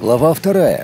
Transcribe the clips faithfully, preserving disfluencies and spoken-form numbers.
Глава вторая.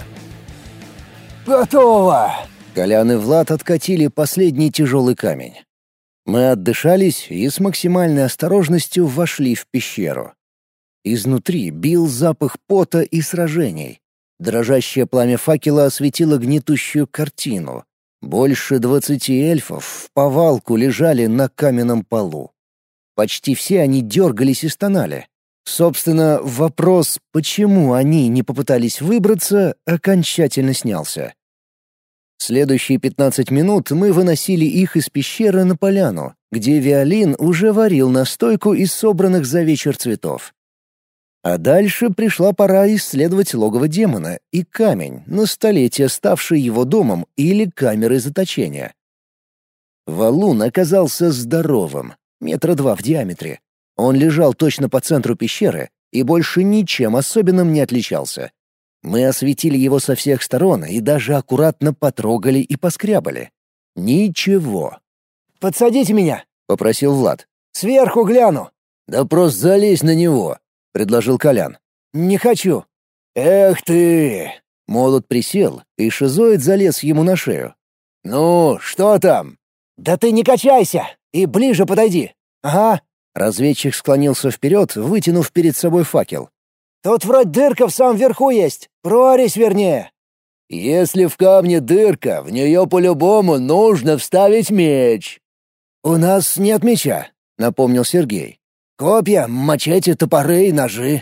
«Готово!» Колян и Влад откатили последний тяжелый камень. Мы отдышались и с максимальной осторожностью вошли в пещеру. Изнутри бил запах пота и сражений. Дрожащее пламя факела осветило гнетущую картину. Больше двадцати эльфов в повалку лежали на каменном полу. Почти все они дергались и стонали. Собственно, вопрос, почему они не попытались выбраться, окончательно снялся. Следующие пятнадцать минут мы выносили их из пещеры на поляну, где Виолин уже варил настойку из собранных за вечер цветов. А дальше пришла пора исследовать логово демона и камень, на столетие ставший его домом или камерой заточения. Валун оказался здоровым, метра два в диаметре. Он лежал точно по центру пещеры и больше ничем особенным не отличался. Мы осветили его со всех сторон и даже аккуратно потрогали и поскрябали. Ничего. «Подсадите меня!» — попросил Влад. «Сверху гляну!» «Да просто залезь на него!» — предложил Колян. «Не хочу!» «Эх ты!» Молот присел, и шизоид залез ему на шею. «Ну, что там?» «Да ты не качайся! И ближе подойди!» «Ага!» Разведчик склонился вперед, вытянув перед собой факел. «Тут вроде дырка в самом верху есть. Прорезь, вернее». «Если в камне дырка, в нее по-любому нужно вставить меч». «У нас нет меча», — напомнил Сергей. «Копья, мачете, топоры и ножи».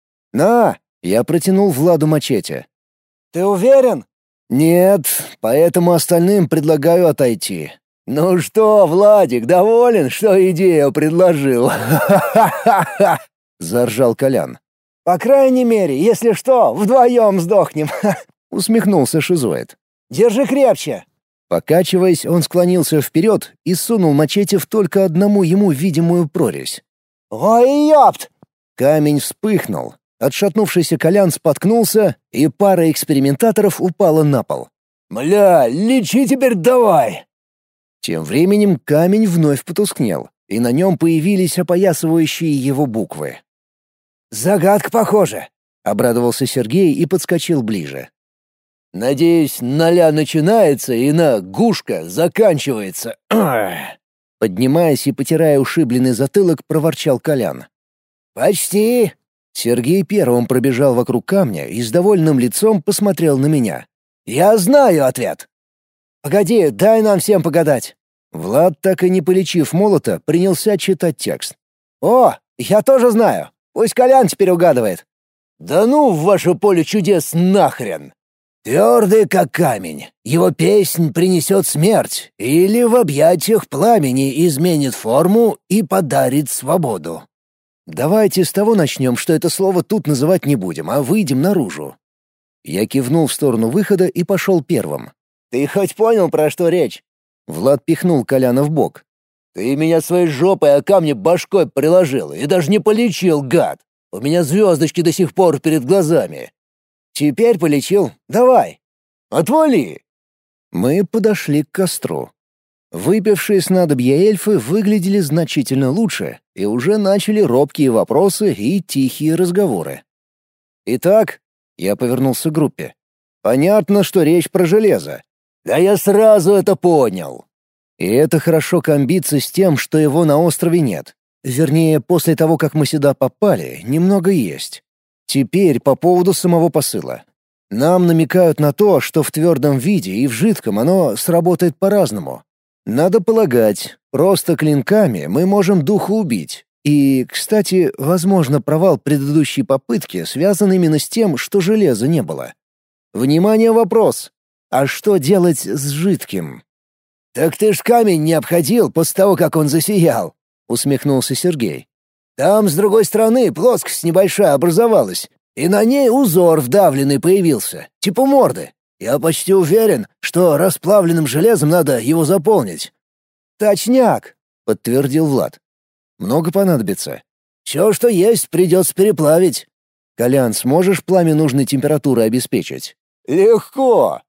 «На!» — я протянул Владу мачете. «Ты уверен?» «Нет, поэтому остальным предлагаю отойти». «Ну что, Владик, доволен, что идею предложил?» «Ха-ха-ха-ха!» — заржал Колян. «По крайней мере, если что, вдвоем сдохнем», — усмехнулся шизоид. «Держи крепче». Покачиваясь, он склонился вперед и сунул мачете в только одному ему видимую прорезь. «Ой, ёпт!» Камень вспыхнул. Отшатнувшийся Колян споткнулся, и пара экспериментаторов упала на пол. «Бля, лечи теперь давай!» Тем временем камень вновь потускнел, и на нем появились опоясывающие его буквы. «Загадка, похоже», — обрадовался Сергей и подскочил ближе. «Надеюсь, ноля начинается и на гушка заканчивается». Поднимаясь и потирая ушибленный затылок, проворчал Колян. «Почти». Сергей первым пробежал вокруг камня и с довольным лицом посмотрел на меня. «Я знаю ответ». «Погоди, дай нам всем погадать». Влад, так и не полечив молота, принялся читать текст. «О, я тоже знаю. Пусть Колян теперь угадывает». «Да ну в ваше поле чудес нахрен!» «Твердый, как камень, его песнь принесет смерть, или в объятиях пламени изменит форму и подарит свободу». «Давайте с того начнем, что это слово тут называть не будем, а выйдем наружу». Я кивнул в сторону выхода и пошел первым. «Ты хоть понял, про что речь?» Влад пихнул Коляна в бок. «Ты меня своей жопой о камне башкой приложил и даже не полечил, гад! У меня звездочки до сих пор перед глазами». «Теперь полечил. Давай!» «Отвали!» Мы подошли к костру. Выпившие снадобья эльфы выглядели значительно лучше и уже начали робкие вопросы и тихие разговоры. «Итак», — я повернулся к группе, — «понятно, что речь про железо». «Да я сразу это понял». И это хорошо комбится с тем, что его на острове нет. Вернее, после того, как мы сюда попали, немного есть. Теперь по поводу самого посыла. Нам намекают на то, что в твердом виде и в жидком оно сработает по-разному. Надо полагать, просто клинками мы можем духа убить. И, кстати, возможно, провал предыдущей попытки связан именно с тем, что железа не было. Внимание, вопрос. А что делать с жидким? «Так ты ж камень не обходил после того, как он засиял», — усмехнулся Сергей. «Там, с другой стороны, плоскость небольшая образовалась, и на ней узор вдавленный появился, типа морды. Я почти уверен, что расплавленным железом надо его заполнить». «Точняк», — подтвердил Влад. «Много понадобится». «Все, что есть, придется переплавить». «Колян, сможешь пламя нужной температуры обеспечить?» «Легко».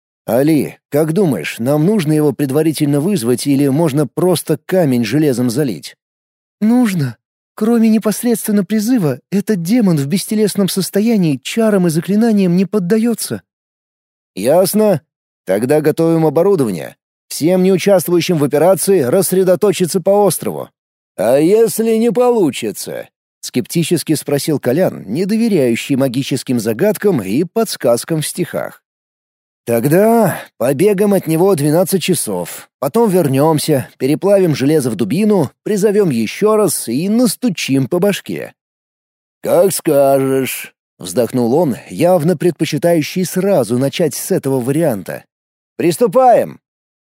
«Али, как думаешь, нам нужно его предварительно вызвать или можно просто камень железом залить?» «Нужно», Кроме непосредственно призыва, этот демон в бестелесном состоянии чарам и заклинаниям не поддается». «Ясно. Тогда готовим оборудование. Всем неучаствующим в операции рассредоточиться по острову». «А если не получится?» — скептически спросил Колян, не доверяющий магическим загадкам и подсказкам в стихах. «Тогда побегаем от него двенадцать часов, потом вернемся, переплавим железо в дубину, призовем еще раз и настучим по башке». «Как скажешь», — вздохнул он, явно предпочитающий сразу начать с этого варианта. «Приступаем!»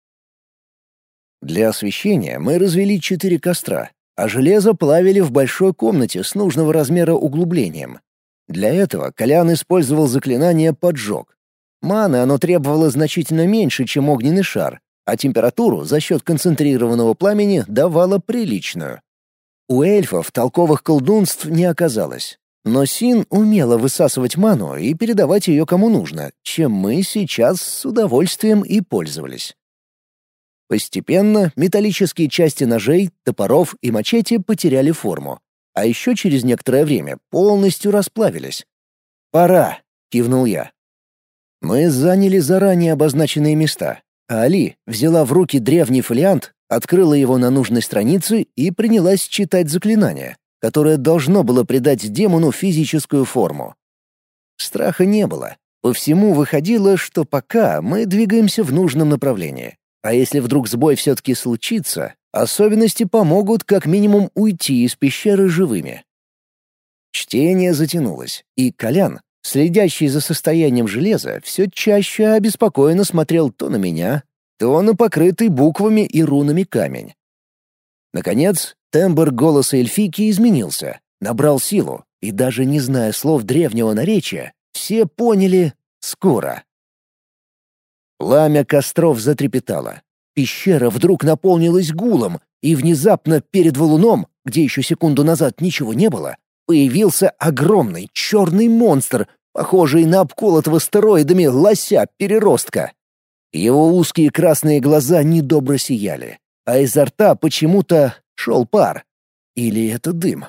Для освещения мы развели четыре костра, а железо плавили в большой комнате с нужного размера углублением. Для этого Колян использовал заклинание «Поджог». Маны оно требовало значительно меньше, чем огненный шар, а температуру за счет концентрированного пламени давало приличную. У эльфов толковых колдунств не оказалось, но Син умела высасывать ману и передавать ее кому нужно, чем мы сейчас с удовольствием и пользовались. Постепенно металлические части ножей, топоров и мачете потеряли форму, а еще через некоторое время полностью расплавились. «Пора», — кивнул я. Мы заняли заранее обозначенные места, а Али взяла в руки древний фолиант, открыла его на нужной странице и принялась читать заклинание, которое должно было придать демону физическую форму. Страха не было. По всему выходило, что пока мы двигаемся в нужном направлении. А если вдруг сбой все-таки случится, особенности помогут как минимум уйти из пещеры живыми. Чтение затянулось, и Колян, следящий за состоянием железа, все чаще обеспокоенно смотрел то на меня, то на покрытый буквами и рунами камень. Наконец, тембр голоса эльфийки изменился, набрал силу, и даже не зная слов древнего наречия, все поняли «скоро». Пламя костров затрепетало. Пещера вдруг наполнилась гулом, и внезапно перед валуном, где еще секунду назад ничего не было, появился огромный черный монстр, похожий на обколотого стероидами лося-переростка. Его узкие красные глаза недобро сияли, а изо рта почему-то шел пар. Или это дым?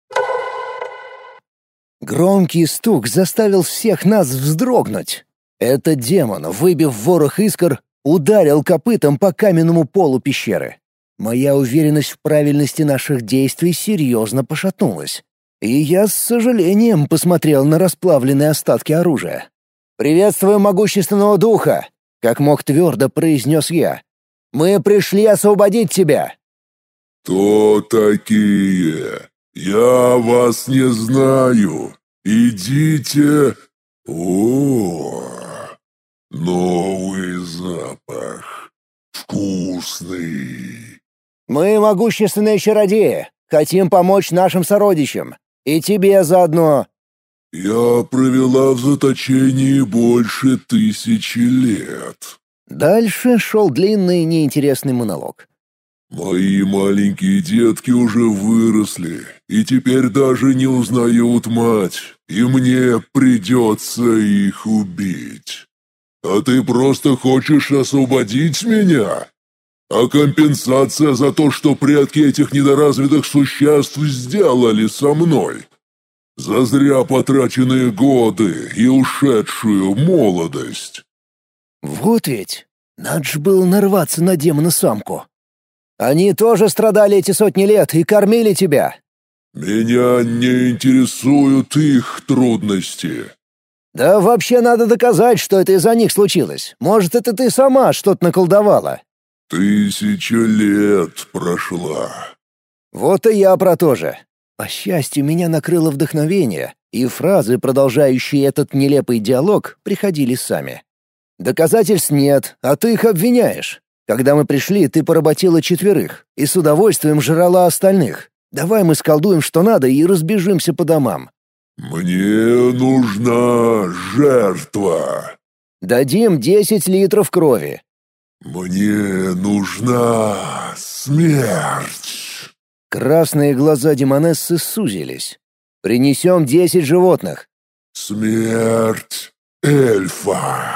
Громкий стук заставил всех нас вздрогнуть. Этот демон, выбив ворох искр, ударил копытом по каменному полу пещеры. Моя уверенность в правильности наших действий серьезно пошатнулась. И я с сожалением посмотрел на расплавленные остатки оружия. «Приветствую могущественного духа!» — как мог твердо произнес я. «Мы пришли освободить тебя!» «Кто такие? Я вас не знаю. Идите...» «О, новый запах. Вкусный». «Мы могущественные чародеи. Хотим помочь нашим сородичам. И тебе заодно». «Я провела в заточении больше тысячи лет». Дальше шел длинный неинтересный монолог. «Мои маленькие детки уже выросли, и теперь даже не узнают мать, и мне придется их убить. А ты просто хочешь освободить меня? А компенсация за то, что предки этих недоразвитых существ сделали со мной? За зря потраченные годы и ушедшую молодость». «Вот ведь! Надо ж было нарваться на демона-самку. Они тоже страдали эти сотни лет и кормили тебя». «Меня не интересуют их трудности». «Да вообще надо доказать, что это из-за них случилось. Может, это ты сама что-то наколдовала». «Тысяча лет прошла». «Вот и я про то же». По счастью, меня накрыло вдохновение, и фразы, продолжающие этот нелепый диалог, приходили сами. «Доказательств нет, а ты их обвиняешь. Когда мы пришли, ты поработила четверых и с удовольствием жрала остальных. Давай мы сколдуем, что надо, и разбежимся по домам». «Мне нужна жертва». «Дадим десять литров крови». «Мне нужна смерть». Красные глаза демонессы сузились. «Принесем десять животных». «Смерть эльфа».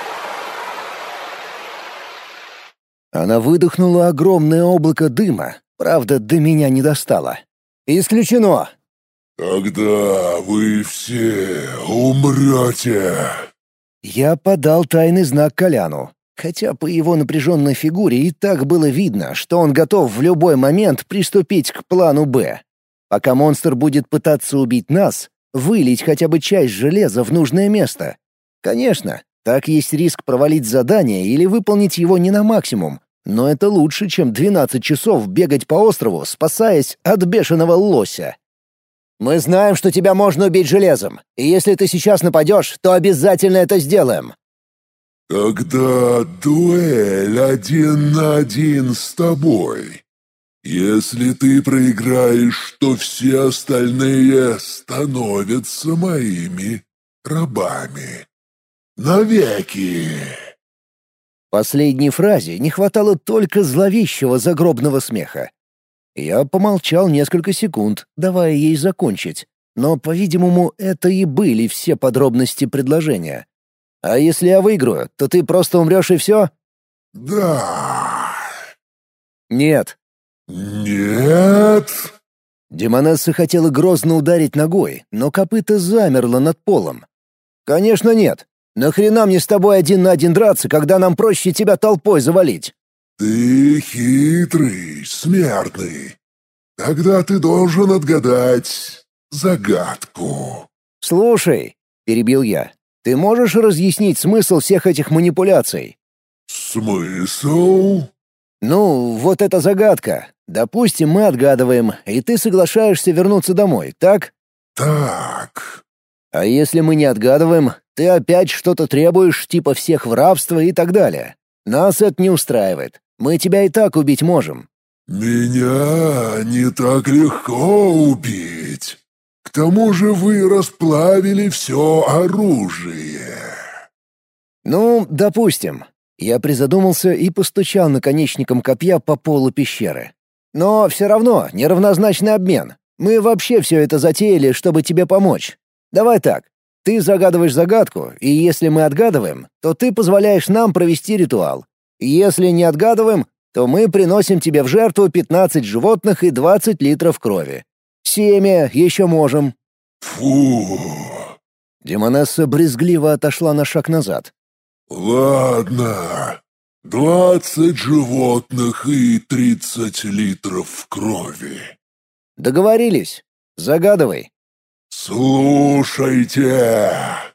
Она выдохнула огромное облако дыма, Правда, до меня не достало. «Исключено!» «Тогда вы все умрете!» Я подал тайный знак Коляну, хотя по его напряженной фигуре и так было видно, что он готов в любой момент приступить к плану «Б». Пока монстр будет пытаться убить нас, вылить хотя бы часть железа в нужное место. Конечно, так есть риск провалить задание или выполнить его не на максимум, но это лучше, чем двенадцать часов бегать по острову, спасаясь от бешеного лося. «Мы знаем, что тебя можно убить железом, и если ты сейчас нападешь, то обязательно это сделаем». «Тогда дуэль один на один с тобой. Если ты проиграешь, то все остальные становятся моими рабами. Навеки!» Последней фразе не хватало только зловещего загробного смеха. Я помолчал несколько секунд, давая ей закончить, но, по-видимому, это и были все подробности предложения. «А если я выиграю, то ты просто умрешь и все?» «Да». «Нет». «Нет». Демонесса хотела грозно ударить ногой, но копыто замерло над полом. «Конечно нет. Нахрена мне с тобой один на один драться, когда нам проще тебя толпой завалить?» «Ты хитрый, смертный. Тогда ты должен отгадать загадку». «Слушай», — перебил я, — «ты можешь разъяснить смысл всех этих манипуляций?» «Смысл?» «Ну, вот эта загадка. Допустим, мы отгадываем, и ты соглашаешься вернуться домой, так?» «Так». «А если мы не отгадываем, ты опять что-то требуешь, типа всех в рабство и так далее. Нас это не устраивает. Мы тебя и так убить можем». «Меня не так легко убить. К тому же вы расплавили все оружие». «Ну, допустим». Я призадумался и постучал наконечником копья по полу пещеры. «Но все равно неравнозначный обмен. Мы вообще все это затеяли, чтобы тебе помочь. Давай так. Ты загадываешь загадку, и если мы отгадываем, то ты позволяешь нам провести ритуал. Если не отгадываем, то мы приносим тебе в жертву пятнадцать животных и двадцать литров крови. Семя еще можем». «Фу». Демонесса брезгливо отошла на шаг назад. «Ладно. Двадцать животных и тридцать литров крови». «Договорились. Загадывай». «Слушайте!»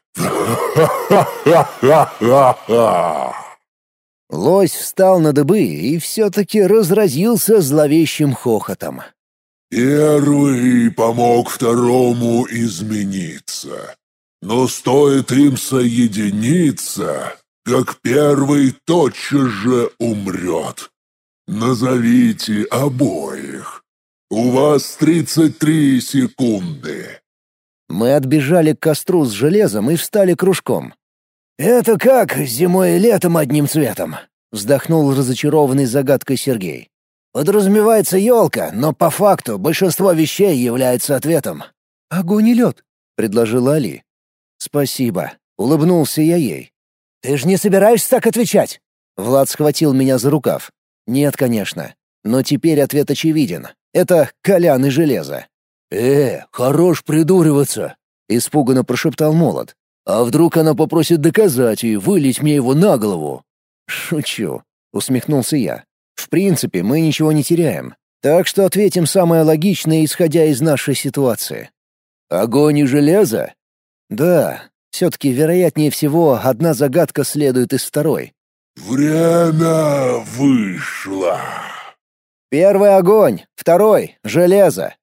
Лось встал на дыбы и все-таки разразился зловещим хохотом. «Первый помог второму измениться. Но стоит им соединиться, как первый тотчас же умрет. Назовите обоих. У вас тридцать три секунды». Мы отбежали к костру с железом и встали кружком. «Это как зимой и летом одним цветом», — вздохнул разочарованный загадкой Сергей. «Подразумевается елка, но по факту большинство вещей является ответом». «Огонь и лед», — предложила Али. «Спасибо», — улыбнулся я ей. «Ты же не собираешься так отвечать?» Влад схватил меня за рукав. «Нет, конечно. Но теперь ответ очевиден. Это Колян и железо». «Э, хорош придуриваться», — испуганно прошептал Молот. «А вдруг она попросит доказать и вылить мне его на голову?» «Шучу», — усмехнулся я. «В принципе, мы ничего не теряем. Так что ответим самое логичное, исходя из нашей ситуации». «Огонь и железо?» «Да. Все-таки, вероятнее всего, одна загадка следует из второй». «Время вышло». «Первый — огонь, второй — железо».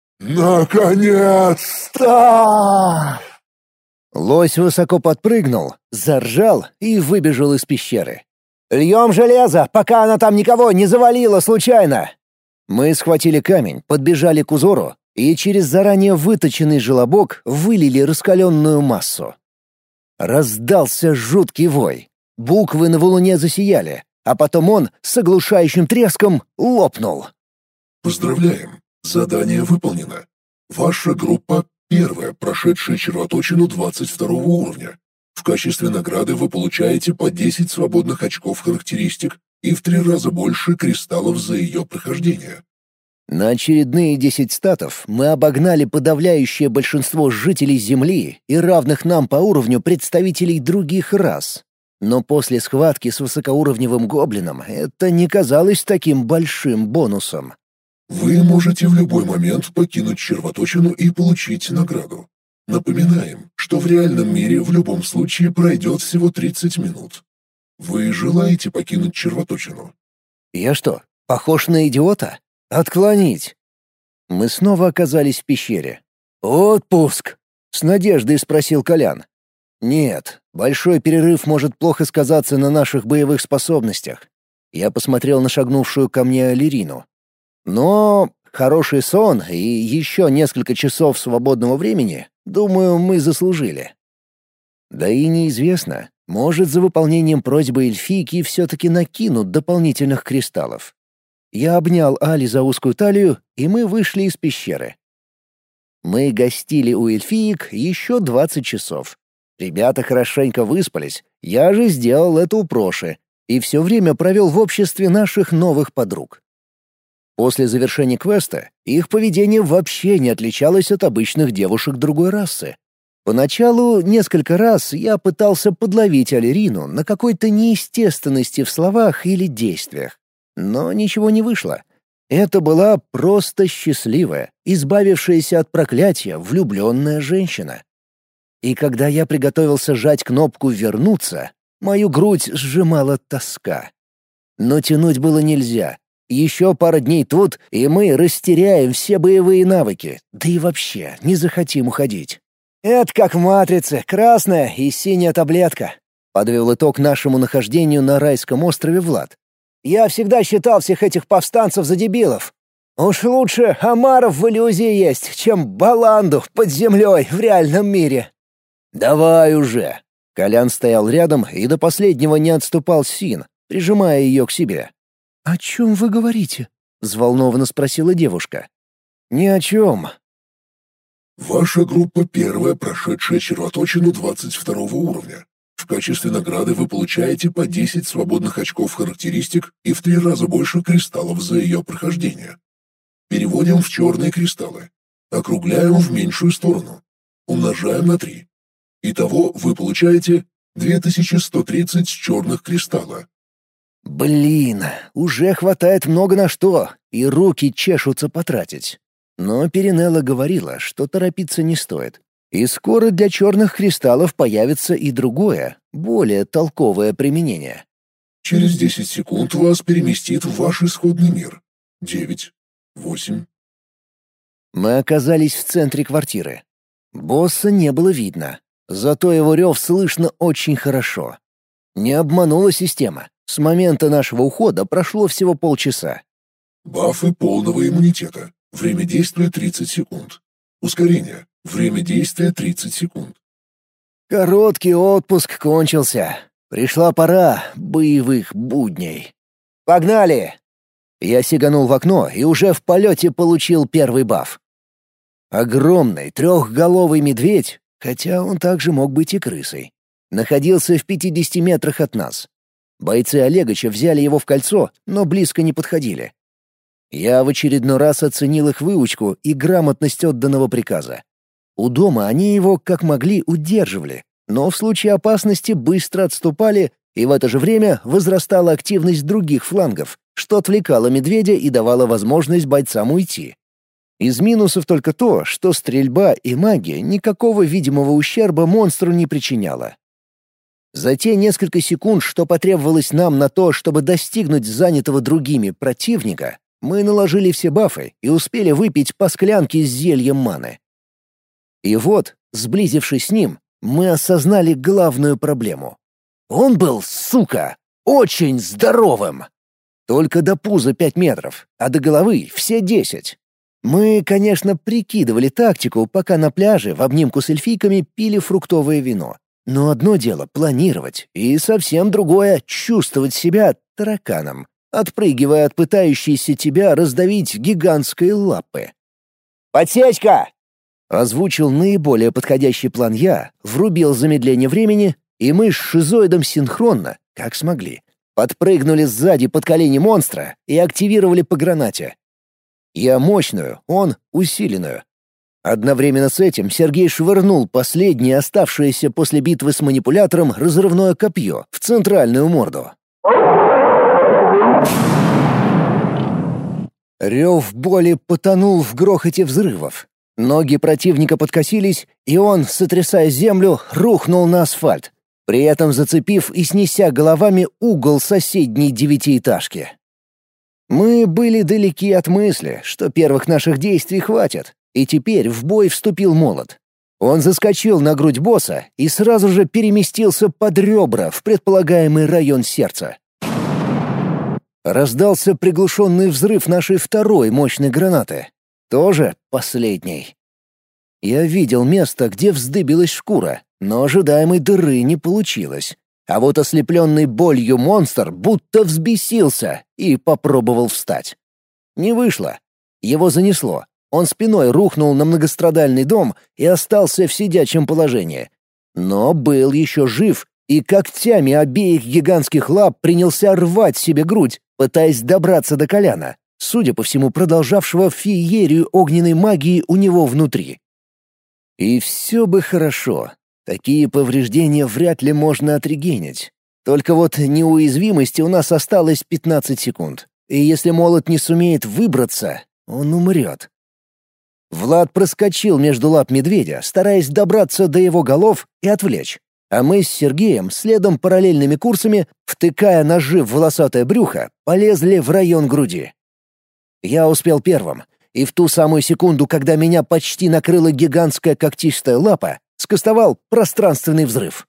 «Наконец-то!» Лось высоко подпрыгнул, заржал и выбежал из пещеры. «Льем железо, пока она там никого не завалила случайно!» Мы схватили камень, подбежали к узору и через заранее выточенный желобок вылили раскаленную массу. Раздался жуткий вой. Буквы на валуне засияли, а потом он с оглушающим треском лопнул. «Поздравляем! Задание выполнено. Ваша группа — первая, прошедшая червоточину двадцать второго уровня. В качестве награды вы получаете по десять свободных очков характеристик и в три раза больше кристаллов за ее прохождение. На очередные десять статов мы обогнали подавляющее большинство жителей Земли и равных нам по уровню представителей других рас. Но после схватки с высокоуровневым гоблином это не казалось таким большим бонусом. Вы можете в любой момент покинуть червоточину и получить награду. Напоминаем, что в реальном мире в любом случае пройдет всего тридцать минут. Вы желаете покинуть червоточину? Я что, похож на идиота? Отклонить. Мы снова оказались в пещере. «Отпуск!» — с надеждой спросил Колян. «Нет, большой перерыв может плохо сказаться на наших боевых способностях». Я посмотрел на шагнувшую ко мне Алирину. «Но хороший сон и еще несколько часов свободного времени, думаю, мы заслужили». Да и неизвестно, может, за выполнением просьбы эльфийки все-таки накинут дополнительных кристаллов. Я обнял Али за узкую талию, и мы вышли из пещеры. Мы гостили у эльфиек еще двадцать часов. Ребята хорошенько выспались, я же сделал это у Проши, и все время провел в обществе наших новых подруг. После завершения квеста их поведение вообще не отличалось от обычных девушек другой расы. Поначалу несколько раз я пытался подловить Алирину на какой-то неестественности в словах или действиях. Но ничего не вышло. Это была просто счастливая, избавившаяся от проклятия влюбленная женщина. И когда я приготовился сжать кнопку «Вернуться», мою грудь сжимала тоска. Но тянуть было нельзя. Еще пара дней тут, и мы растеряем все боевые навыки, да и вообще не захотим уходить. «Это как в «Матрице», красная и синяя таблетка», — подвел итог нашему нахождению на райском острове Влад. «Я всегда считал всех этих повстанцев за дебилов. Уж лучше омаров в иллюзии есть, чем баланду под землей в реальном мире». «Давай уже!» Колян стоял рядом и до последнего не отступал Син, прижимая ее к себе. «О чем вы говорите?» — взволнованно спросила девушка. «Ни о чем». Ваша группа первая, прошедшая червоточину двадцать второго уровня. В качестве награды вы получаете по десять свободных очков характеристик и в три раза больше кристаллов за ее прохождение. Переводим в черные кристаллы. Округляем в меньшую сторону. Умножаем на три. Итого вы получаете две тысячи сто тридцать черных кристалла. Блин, уже хватает много на что, и руки чешутся потратить. Но Перинелла говорила, что торопиться не стоит. И скоро для черных кристаллов появится и другое, более толковое применение. Через десять секунд вас переместит в ваш исходный мир. Девять, восемь. Мы оказались в центре квартиры. Босса не было видно, зато его рев слышно очень хорошо. Не обманула система. С момента нашего ухода прошло всего полчаса. Бафы полного иммунитета. Время действия тридцать секунд. Ускорение. Время действия тридцать секунд. Короткий отпуск кончился. Пришла пора боевых будней. «Погнали!» Я сиганул в окно и уже в полете получил первый баф. Огромный трехголовый медведь, хотя он также мог быть и крысой, находился в пятидесяти метрах от нас. Бойцы Олегыча взяли его в кольцо, но близко не подходили. Я в очередной раз оценил их выучку и грамотность отданного приказа. У дома они его, как могли, удерживали, но в случае опасности быстро отступали, и в это же время возрастала активность других флангов, что отвлекало медведя и давало возможность бойцам уйти. Из минусов только то, что стрельба и магия никакого видимого ущерба монстру не причиняла. За те несколько секунд, что потребовалось нам на то, чтобы достигнуть занятого другими противника, мы наложили все бафы и успели выпить по склянке с зельем маны. И вот, сблизившись с ним, мы осознали главную проблему. Он был, сука, очень здоровым. Только до пуза пять метров, а до головы все десять. Мы, конечно, прикидывали тактику, пока на пляже в обнимку с эльфийками пили фруктовое вино. Но одно дело планировать, и совсем другое — чувствовать себя тараканом, отпрыгивая от пытающейся тебя раздавить гигантской лапы. «Подсечка!» — озвучил наиболее подходящий план я, врубил замедление времени, и мы с шизоидом синхронно, как смогли, подпрыгнули сзади под колени монстра и активировали по гранате. Я мощную, он усиленную. Одновременно с этим Сергей швырнул последнее оставшееся после битвы с манипулятором разрывное копье в центральную морду. Рев боли потонул в грохоте взрывов. Ноги противника подкосились, и он, сотрясая землю, рухнул на асфальт, при этом зацепив и снеся головами угол соседней девятиэтажки. Мы были далеки от мысли, что первых наших действий хватит, и теперь в бой вступил молот. Он заскочил на грудь босса и сразу же переместился под ребра в предполагаемый район сердца. Раздался приглушенный взрыв нашей второй мощной гранаты. Тоже последний. Я видел место, где вздыбилась шкура, но ожидаемой дыры не получилось. А вот ослепленный болью монстр будто взбесился и попробовал встать. Не вышло. Его занесло. Он спиной рухнул на многострадальный дом и остался в сидячем положении. Но был еще жив и когтями обеих гигантских лап принялся рвать себе грудь, пытаясь добраться до Коляна, судя по всему, продолжавшего феерию огненной магии у него внутри. И все бы хорошо. Такие повреждения вряд ли можно отрегенить. Только вот неуязвимости у нас осталось пятнадцать секунд. И если молот не сумеет выбраться, он умрет. Влад проскочил между лап медведя, стараясь добраться до его голов и отвлечь. А мы с Сергеем следом параллельными курсами, втыкая ножи в волосатое брюхо, полезли в район груди. Я успел первым, и в ту самую секунду, когда меня почти накрыла гигантская когтистая лапа, скостовал пространственный взрыв.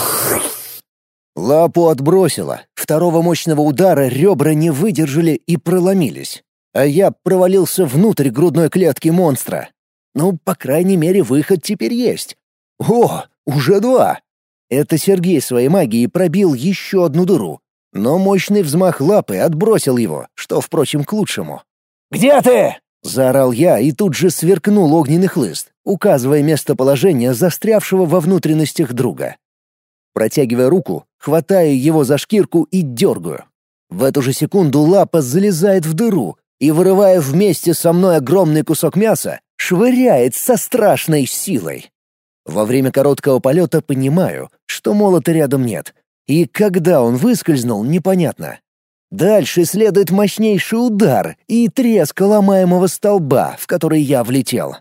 Лапу отбросило, второго мощного удара ребра не выдержали и проломились, а я провалился внутрь грудной клетки монстра. Ну, по крайней мере, выход теперь есть. О, уже два! Это Сергей своей магией пробил еще одну дыру, но мощный взмах лапы отбросил его, что, впрочем, к лучшему. «Где ты?» — заорал я и тут же сверкнул огненный хлыст, указывая местоположение застрявшего во внутренностях друга. Протягивая руку, хватаю его за шкирку и дергаю. В эту же секунду лапа залезает в дыру и, вырывая вместе со мной огромный кусок мяса, швыряет со страшной силой. Во время короткого полета понимаю, что молота рядом нет, и когда он выскользнул, непонятно. Дальше следует мощнейший удар и треск ломаемого столба, в который я влетел.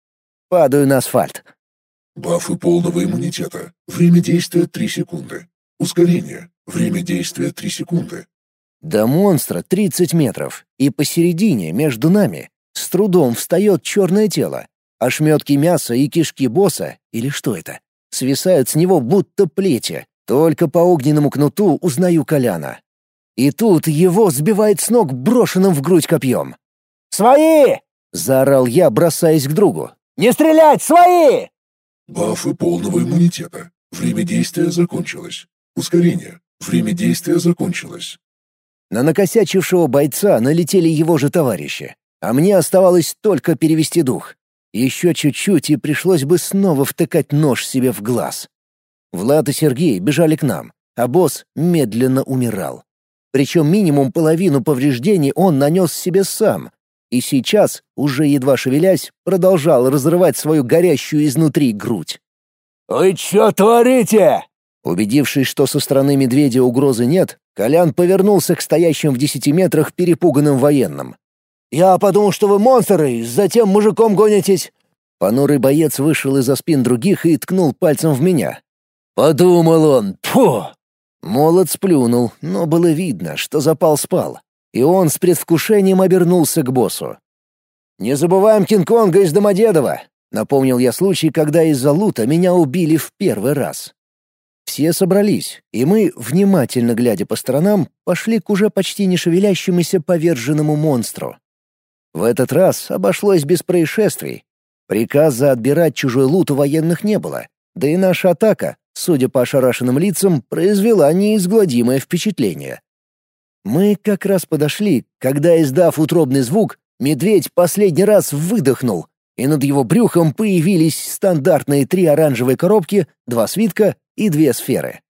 Падаю на асфальт. Бафы полного иммунитета. Время действия три секунды. Ускорение. Время действия три секунды. До монстра тридцать метров, и посередине, между нами, с трудом встает черное тело. Ошметки мяса и кишки босса, или что это, свисают с него будто плети. Только по огненному кнуту узнаю Коляна. И тут его сбивает с ног брошенным в грудь копьем. «Свои!» — заорал я, бросаясь к другу. «Не стрелять! Свои!» Бафы полного иммунитета. Время действия закончилось. Ускорение. Время действия закончилось. На накосячившего бойца налетели его же товарищи, а мне оставалось только перевести дух. Еще чуть-чуть, и пришлось бы снова втыкать нож себе в глаз. Влад и Сергей бежали к нам, а босс медленно умирал. Причем минимум половину повреждений он нанес себе сам, и сейчас, уже едва шевелясь, продолжал разрывать свою горящую изнутри грудь. «Вы чё творите?» Убедившись, что со стороны медведя угрозы нет, Колян повернулся к стоящим в десяти метрах перепуганным военным. «Я подумал, что вы монстры, затем мужиком гонитесь». Понурый боец вышел из-за спин других и ткнул пальцем в меня. «Подумал он, фу!» Молот сплюнул, но было видно, что запал спал, и он с предвкушением обернулся к боссу. «Не забываем Кинг-Конга из Домодедова», — напомнил я случай, когда из-за лута меня убили в первый раз. Все собрались, и мы, внимательно глядя по сторонам, пошли к уже почти не шевелящемуся поверженному монстру. В этот раз обошлось без происшествий. Приказа отбирать чужой лут у военных не было, да и наша атака, судя по ошарашенным лицам, произвела неизгладимое впечатление. Мы как раз подошли, когда, издав утробный звук, медведь последний раз выдохнул, и над его брюхом появились стандартные три оранжевые коробки, два свитка и две сферы.